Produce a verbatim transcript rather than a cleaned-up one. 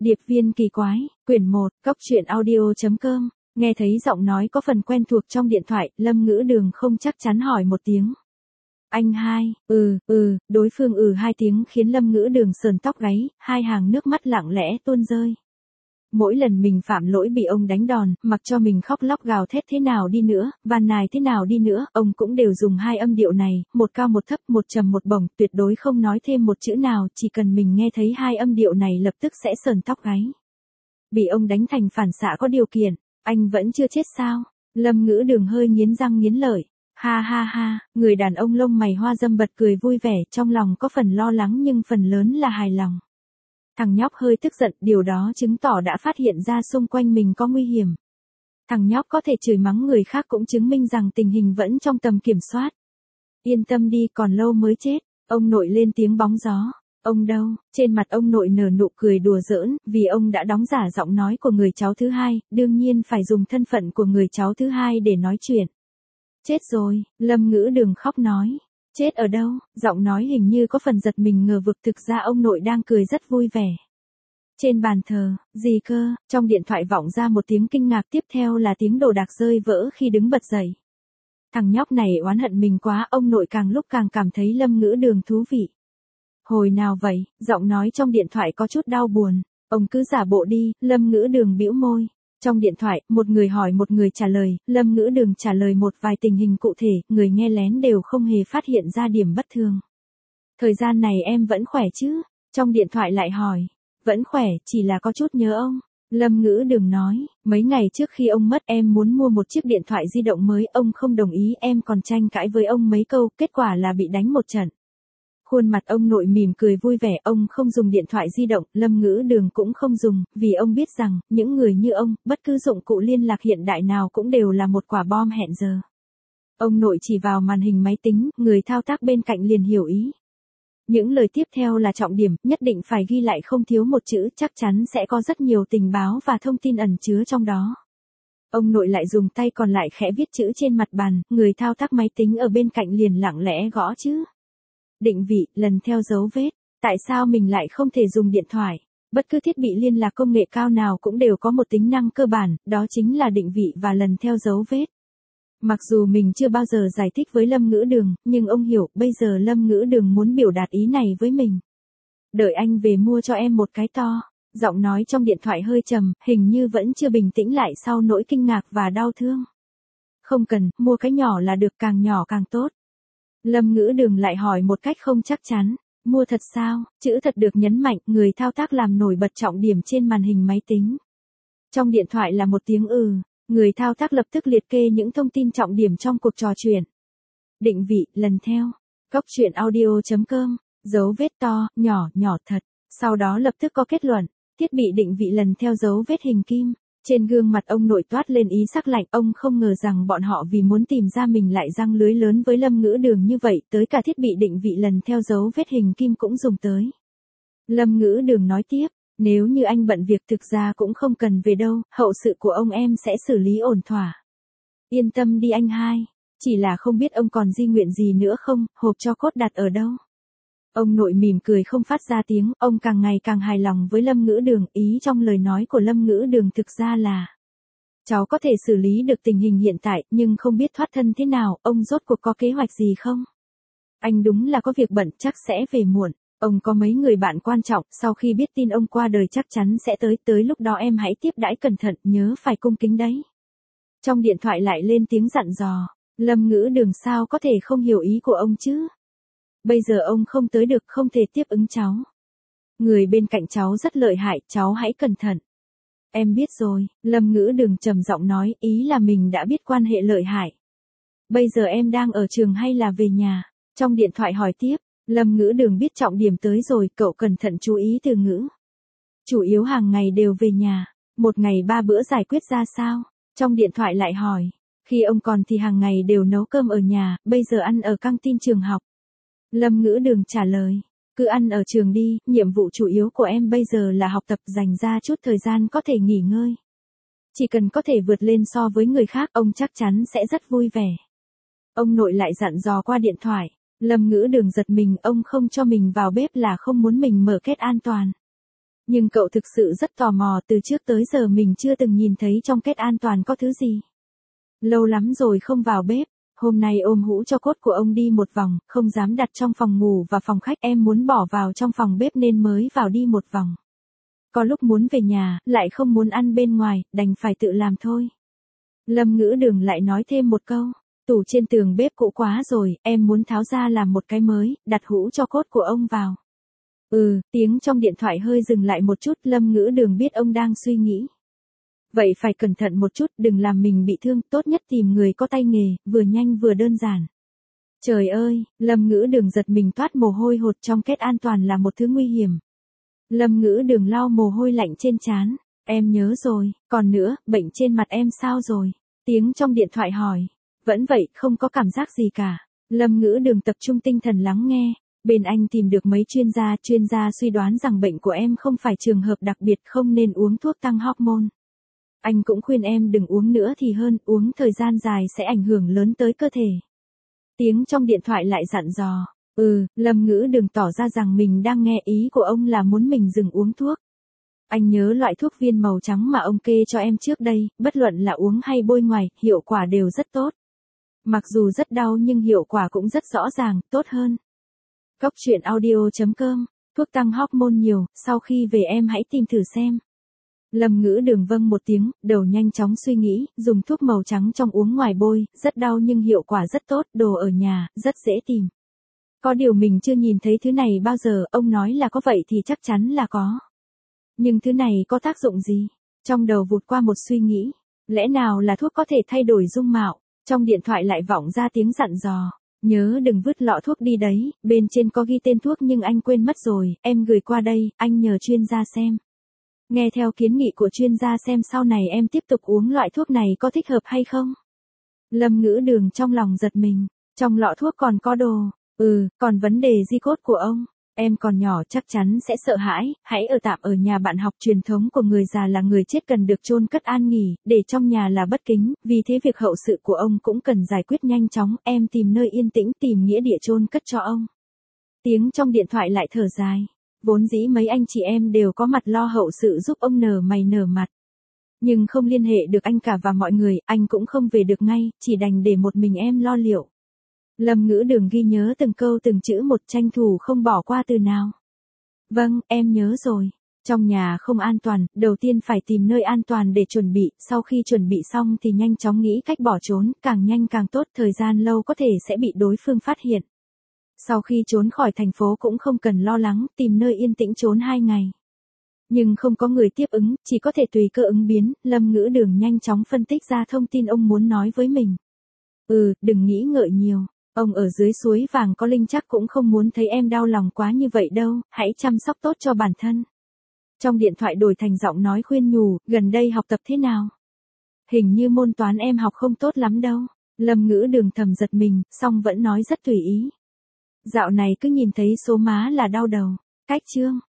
Điệp viên kỳ quái, quyển một, cốc truyện audio.com, nghe thấy giọng nói có phần quen thuộc trong điện thoại, Lâm Ngữ Đường không chắc chắn hỏi một tiếng. Anh hai, ừ, ừ, đối phương ừ hai tiếng khiến Lâm Ngữ Đường sờn tóc gáy, hai hàng nước mắt lặng lẽ tuôn rơi. Mỗi lần mình phạm lỗi bị ông đánh đòn, mặc cho mình khóc lóc gào thét thế nào đi nữa, van nài thế nào đi nữa, ông cũng đều dùng hai âm điệu này, một cao một thấp, một trầm một bổng, tuyệt đối không nói thêm một chữ nào, chỉ cần mình nghe thấy hai âm điệu này lập tức sẽ sờn tóc gáy. Bị ông đánh thành phản xạ có điều kiện, anh vẫn chưa chết sao? Lâm Ngữ Đường hơi nghiến răng nghiến lợi. Ha ha ha, người đàn ông lông mày hoa dâm bật cười vui vẻ, trong lòng có phần lo lắng nhưng phần lớn là hài lòng. Thằng nhóc hơi tức giận, điều đó chứng tỏ đã phát hiện ra xung quanh mình có nguy hiểm. Thằng nhóc có thể chửi mắng người khác cũng chứng minh rằng tình hình vẫn trong tầm kiểm soát. Yên tâm đi, còn lâu mới chết. Ông nội lên tiếng bóng gió. Ông đâu? Trên mặt ông nội nở nụ cười đùa giỡn, vì ông đã đóng giả giọng nói của người cháu thứ hai, đương nhiên phải dùng thân phận của người cháu thứ hai để nói chuyện. Chết rồi, Lâm Ngữ Đường khóc nói. Chết ở đâu? Giọng nói hình như có phần giật mình ngờ vực, thực ra ông nội đang cười rất vui vẻ. Trên bàn thờ, gì cơ? Trong điện thoại vọng ra một tiếng kinh ngạc, tiếp theo là tiếng đồ đạc rơi vỡ khi đứng bật dậy. Thằng nhóc này oán hận mình quá, ông nội càng lúc càng cảm thấy Lâm Ngữ Đường thú vị. Hồi nào vậy? Giọng nói trong điện thoại có chút đau buồn. Ông cứ giả bộ đi, Lâm Ngữ Đường bĩu môi. Trong điện thoại, một người hỏi một người trả lời, Lâm Ngữ Đường trả lời một vài tình hình cụ thể, người nghe lén đều không hề phát hiện ra điểm bất thường. Thời gian này em vẫn khỏe chứ? Trong điện thoại lại hỏi, vẫn khỏe, chỉ là có chút nhớ ông. Lâm Ngữ Đường nói, mấy ngày trước khi ông mất em muốn mua một chiếc điện thoại di động mới, ông không đồng ý, em còn tranh cãi với ông mấy câu, kết quả là bị đánh một trận. Khuôn mặt ông nội mỉm cười vui vẻ, ông không dùng điện thoại di động, Lâm Ngữ Đường cũng không dùng, vì ông biết rằng, những người như ông, bất cứ dụng cụ liên lạc hiện đại nào cũng đều là một quả bom hẹn giờ. Ông nội chỉ vào màn hình máy tính, người thao tác bên cạnh liền hiểu ý. Những lời tiếp theo là trọng điểm, nhất định phải ghi lại không thiếu một chữ, chắc chắn sẽ có rất nhiều tình báo và thông tin ẩn chứa trong đó. Ông nội lại dùng tay còn lại khẽ viết chữ trên mặt bàn, người thao tác máy tính ở bên cạnh liền lặng lẽ gõ chữ. Định vị, lần theo dấu vết. Tại sao mình lại không thể dùng điện thoại? Bất cứ thiết bị liên lạc công nghệ cao nào cũng đều có một tính năng cơ bản, đó chính là định vị và lần theo dấu vết. Mặc dù mình chưa bao giờ giải thích với Lâm Ngữ Đường, nhưng ông hiểu, bây giờ Lâm Ngữ Đường muốn biểu đạt ý này với mình. Đợi anh về mua cho em một cái to. Giọng nói trong điện thoại hơi trầm, hình như vẫn chưa bình tĩnh lại sau nỗi kinh ngạc và đau thương. Không cần, mua cái nhỏ là được, càng nhỏ càng tốt. Lâm Ngữ Đường lại hỏi một cách không chắc chắn, mua thật sao? Chữ thật được nhấn mạnh, người thao tác làm nổi bật trọng điểm trên màn hình máy tính. Trong điện thoại là một tiếng ừ, người thao tác lập tức liệt kê những thông tin trọng điểm trong cuộc trò chuyện. Định vị, lần theo, cốc truyện audio.com, dấu vết to, nhỏ, nhỏ thật, sau đó lập tức có kết luận, thiết bị định vị lần theo dấu vết hình kim. Trên gương mặt ông nội toát lên ý sắc lạnh, ông không ngờ rằng bọn họ vì muốn tìm ra mình lại răng lưới lớn với Lâm Ngữ Đường như vậy, tới cả thiết bị định vị lần theo dấu vết hình kim cũng dùng tới. Lâm Ngữ Đường nói tiếp, nếu như anh bận việc thực ra cũng không cần về đâu, hậu sự của ông em sẽ xử lý ổn thỏa. Yên tâm đi anh hai, chỉ là không biết ông còn di nguyện gì nữa không, hộp tro cốt đặt ở đâu. Ông nội mỉm cười không phát ra tiếng, ông càng ngày càng hài lòng với Lâm Ngữ Đường, ý trong lời nói của Lâm Ngữ Đường thực ra là cháu có thể xử lý được tình hình hiện tại, nhưng không biết thoát thân thế nào, ông rốt cuộc có kế hoạch gì không? Anh đúng là có việc bận, chắc sẽ về muộn, ông có mấy người bạn quan trọng, sau khi biết tin ông qua đời chắc chắn sẽ tới, tới lúc đó em hãy tiếp đãi cẩn thận, nhớ phải cung kính đấy. Trong điện thoại lại lên tiếng dặn dò, Lâm Ngữ Đường sao có thể không hiểu ý của ông chứ? Bây giờ ông không tới được, không thể tiếp ứng cháu. Người bên cạnh cháu rất lợi hại, cháu hãy cẩn thận. Em biết rồi, Lâm Ngữ Đường trầm giọng nói, ý là mình đã biết quan hệ lợi hại. Bây giờ em đang ở trường hay là về nhà? Trong điện thoại hỏi tiếp, Lâm Ngữ Đường biết trọng điểm tới rồi, cậu cẩn thận chú ý từ ngữ. Chủ yếu hàng ngày đều về nhà, một ngày ba bữa giải quyết ra sao? Trong điện thoại lại hỏi, khi ông còn thì hàng ngày đều nấu cơm ở nhà, bây giờ ăn ở căng tin trường học. Lâm Ngữ Đường trả lời, cứ ăn ở trường đi, nhiệm vụ chủ yếu của em bây giờ là học tập, dành ra chút thời gian có thể nghỉ ngơi. Chỉ cần có thể vượt lên so với người khác, ông chắc chắn sẽ rất vui vẻ. Ông nội lại dặn dò qua điện thoại, Lâm Ngữ Đường giật mình, ông không cho mình vào bếp là không muốn mình mở két an toàn. Nhưng cậu thực sự rất tò mò, từ trước tới giờ mình chưa từng nhìn thấy trong kết an toàn có thứ gì. Lâu lắm rồi không vào bếp, hôm nay ôm hũ cho cốt của ông đi một vòng, không dám đặt trong phòng ngủ và phòng khách, em muốn bỏ vào trong phòng bếp nên mới vào đi một vòng. Có lúc muốn về nhà, lại không muốn ăn bên ngoài, đành phải tự làm thôi. Lâm Ngữ Đường lại nói thêm một câu, tủ trên tường bếp cũ quá rồi, em muốn tháo ra làm một cái mới, đặt hũ cho cốt của ông vào. Ừ, tiếng trong điện thoại hơi dừng lại một chút, Lâm Ngữ Đường biết ông đang suy nghĩ. Vậy phải cẩn thận một chút, đừng làm mình bị thương, tốt nhất tìm người có tay nghề, vừa nhanh vừa đơn giản. Trời ơi, Lâm Ngữ Đường giật mình toát mồ hôi hột, trong kết an toàn là một thứ nguy hiểm. Lâm Ngữ Đường lau mồ hôi lạnh trên trán, em nhớ rồi, còn nữa, bệnh trên mặt em sao rồi? Tiếng trong điện thoại hỏi, vẫn vậy, không có cảm giác gì cả. Lâm Ngữ Đường tập trung tinh thần lắng nghe, bên anh tìm được mấy chuyên gia, chuyên gia suy đoán rằng bệnh của em không phải trường hợp đặc biệt, không nên uống thuốc tăng hormone. Anh cũng khuyên em đừng uống nữa thì hơn, uống thời gian dài sẽ ảnh hưởng lớn tới cơ thể. Tiếng trong điện thoại lại dặn dò, ừ, Lâm Ngữ Đường tỏ ra rằng mình đang nghe, ý của ông là muốn mình dừng uống thuốc. Anh nhớ loại thuốc viên màu trắng mà ông kê cho em trước đây, bất luận là uống hay bôi ngoài, hiệu quả đều rất tốt. Mặc dù rất đau nhưng hiệu quả cũng rất rõ ràng, tốt hơn. Cốc truyện audio chấm com, thuốc tăng hormone nhiều, sau khi về em hãy tìm thử xem. Lâm Ngữ Đường vâng một tiếng, đầu nhanh chóng suy nghĩ, dùng thuốc màu trắng trong uống ngoài bôi, rất đau nhưng hiệu quả rất tốt, đồ ở nhà, rất dễ tìm. Có điều mình chưa nhìn thấy thứ này bao giờ, ông nói là có vậy thì chắc chắn là có. Nhưng thứ này có tác dụng gì? Trong đầu vụt qua một suy nghĩ, lẽ nào là thuốc có thể thay đổi dung mạo? Trong điện thoại lại vọng ra tiếng dặn dò, nhớ đừng vứt lọ thuốc đi đấy, bên trên có ghi tên thuốc nhưng anh quên mất rồi, em gửi qua đây, anh nhờ chuyên gia xem. Nghe theo kiến nghị của chuyên gia xem sau này em tiếp tục uống loại thuốc này có thích hợp hay không. Lâm Ngữ Đường trong lòng giật mình, trong lọ thuốc còn có đồ, ừ, còn vấn đề di cốt của ông. Em còn nhỏ chắc chắn sẽ sợ hãi, hãy ở tạm ở nhà bạn học, truyền thống của người già là người chết cần được chôn cất an nghỉ, để trong nhà là bất kính, vì thế việc hậu sự của ông cũng cần giải quyết nhanh chóng, em tìm nơi yên tĩnh, tìm nghĩa địa chôn cất cho ông. Tiếng trong điện thoại lại thở dài, vốn dĩ mấy anh chị em đều có mặt lo hậu sự giúp ông nở mày nở mặt. Nhưng không liên hệ được anh cả và mọi người, anh cũng không về được ngay, chỉ đành để một mình em lo liệu. Lâm Ngữ Đường ghi nhớ từng câu từng chữ một, tranh thủ không bỏ qua từ nào. Vâng, em nhớ rồi. Trong nhà không an toàn, đầu tiên phải tìm nơi an toàn để chuẩn bị, sau khi chuẩn bị xong thì nhanh chóng nghĩ cách bỏ trốn, càng nhanh càng tốt, thời gian lâu có thể sẽ bị đối phương phát hiện. Sau khi trốn khỏi thành phố cũng không cần lo lắng, tìm nơi yên tĩnh trốn hai ngày. Nhưng không có người tiếp ứng, chỉ có thể tùy cơ ứng biến, Lâm Ngữ Đường nhanh chóng phân tích ra thông tin ông muốn nói với mình. Ừ, đừng nghĩ ngợi nhiều. Ông ở dưới suối vàng có linh chắc cũng không muốn thấy em đau lòng quá như vậy đâu, hãy chăm sóc tốt cho bản thân. Trong điện thoại đổi thành giọng nói khuyên nhủ, gần đây học tập thế nào? Hình như môn toán em học không tốt lắm đâu. Lâm Ngữ Đường thầm giật mình, song vẫn nói rất tùy ý. Dạo này cứ nhìn thấy số má là đau đầu. Cách chương.